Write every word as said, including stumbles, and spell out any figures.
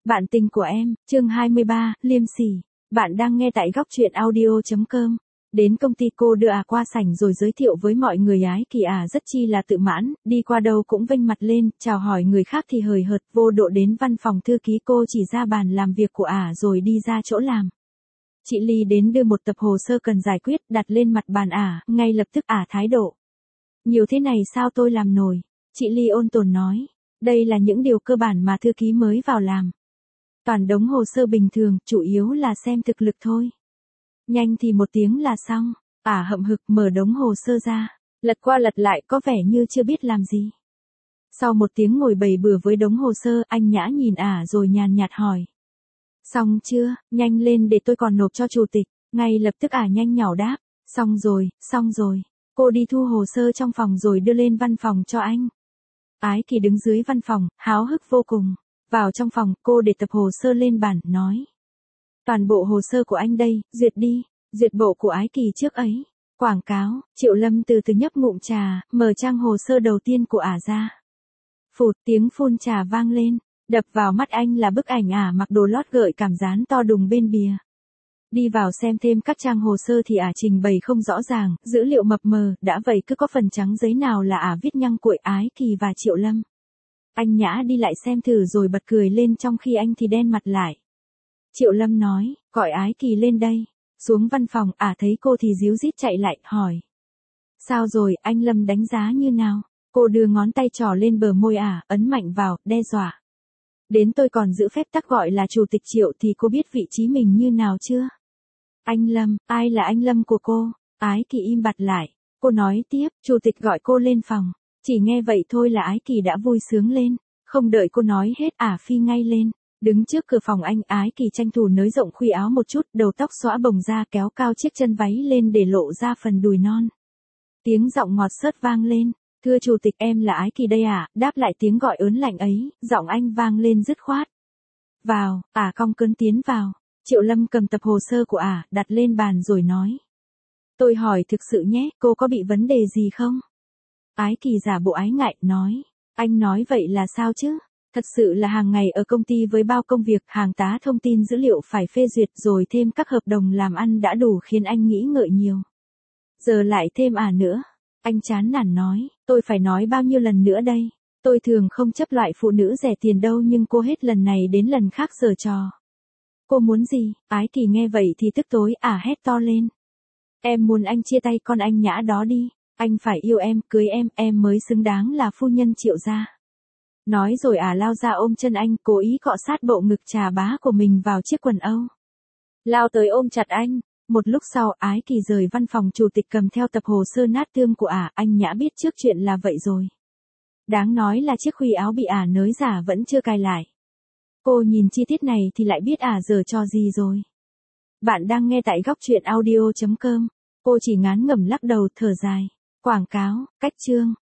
Bạn tình của em, chương hai mươi ba, liêm sỉ. Bạn đang nghe tại góc truyện audio chấm com. Đến công ty cô đưa à qua sảnh rồi giới thiệu với mọi người. Ái Kỳ à rất chi là tự mãn, đi qua đâu cũng vênh mặt lên, chào hỏi người khác thì hời hợt, vô độ đến văn phòng thư ký cô chỉ ra bàn làm việc của ả à rồi đi ra chỗ làm. Chị Ly đến đưa một tập hồ sơ cần giải quyết, đặt lên mặt bàn ả, à, ngay lập tức ả à thái độ. Nhiều thế này sao tôi làm nổi? Chị Ly ôn tồn nói, đây là những điều cơ bản mà thư ký mới vào làm. Toàn đống hồ sơ bình thường, chủ yếu là xem thực lực thôi. Nhanh thì một tiếng là xong. Ả à, hậm hực mở đống hồ sơ ra, lật qua lật lại có vẻ như chưa biết làm gì. Sau một tiếng ngồi bày bừa với đống hồ sơ, anh Nhã nhìn ả à rồi nhàn nhạt hỏi. Xong chưa, nhanh lên để tôi còn nộp cho chủ tịch. Ngay lập tức ả à nhanh nhảu đáp, xong rồi, xong rồi. Cô đi thu hồ sơ trong phòng rồi đưa lên văn phòng cho anh. Ái Kỳ đứng dưới văn phòng, háo hức vô cùng. Vào trong phòng, cô để tập hồ sơ lên bàn, nói. Toàn bộ hồ sơ của anh đây, duyệt đi, duyệt bộ của Ái Kỳ trước ấy. Quảng cáo, Triệu Lâm từ từ nhấp ngụm trà, mở trang hồ sơ đầu tiên của ả ra. Phụt, tiếng phun trà vang lên, đập vào mắt anh là bức ảnh ả mặc đồ lót gợi cảm dán to đùng bên bìa. Đi vào xem thêm các trang hồ sơ thì ả trình bày không rõ ràng, dữ liệu mập mờ, đã vậy cứ có phần trắng giấy nào là ả viết nhăng cuội Ái Kỳ và Triệu Lâm. Anh Nhã đi lại xem thử rồi bật cười lên trong khi anh thì đen mặt lại. Triệu Lâm nói, gọi Ái Kỳ lên đây. Xuống văn phòng, ả thấy cô thì díu dít chạy lại, hỏi. Sao rồi, anh Lâm đánh giá như nào? Cô đưa ngón tay trỏ lên bờ môi ả, ấn mạnh vào, đe dọa. Đến tôi còn giữ phép tắc gọi là chủ tịch Triệu thì cô biết vị trí mình như nào chưa? Anh Lâm, ai là anh Lâm của cô? Ái Kỳ im bặt lại. Cô nói tiếp, chủ tịch gọi cô lên phòng. Chỉ nghe vậy thôi là Ái Kỳ đã vui sướng lên. Không đợi cô nói hết ả à phi ngay lên. Đứng trước cửa phòng anh, Ái Kỳ tranh thủ nới rộng khuy áo một chút, đầu tóc xõa bồng ra kéo cao chiếc chân váy lên để lộ ra phần đùi non. Tiếng giọng ngọt xớt vang lên. Thưa chủ tịch, em là Ái Kỳ đây à? Đáp lại tiếng gọi ớn lạnh ấy, giọng anh vang lên dứt khoát. Vào, ả à cong cơn tiến vào. Triệu Lâm cầm tập hồ sơ của ả, à, đặt lên bàn rồi nói. Tôi hỏi thực sự nhé, cô có bị vấn đề gì không? Ái Kỳ giả bộ ái ngại, nói. Anh nói vậy là sao chứ? Thật sự là hàng ngày ở công ty với bao công việc, hàng tá thông tin dữ liệu phải phê duyệt rồi thêm các hợp đồng làm ăn đã đủ khiến anh nghĩ ngợi nhiều. Giờ lại thêm ả à nữa. Anh chán nản nói, tôi phải nói bao nhiêu lần nữa đây? Tôi thường không chấp loại phụ nữ rẻ tiền đâu nhưng cô hết lần này đến lần khác giở trò. Cô muốn gì? Ái Kỳ nghe vậy thì tức tối ả à hét to lên. Em muốn anh chia tay con anh Nhã đó đi. Anh phải yêu em, cưới em, em mới xứng đáng là phu nhân Triệu gia. Nói rồi ả à lao ra ôm chân anh, cố ý cọ sát bộ ngực trà bá của mình vào chiếc quần âu. Lao tới ôm chặt anh. Một lúc sau, Ái Kỳ rời văn phòng chủ tịch cầm theo tập hồ sơ nát tương của ả, à, anh Nhã biết trước chuyện là vậy rồi. Đáng nói là chiếc khuy áo bị ả à nới giả vẫn chưa cài lại. Cô nhìn chi tiết này thì lại biết ả à giở trò gì rồi. Bạn đang nghe tại góc truyện audio chấm com. Cô chỉ ngán ngẩm lắc đầu thở dài. Quảng cáo, cách chương.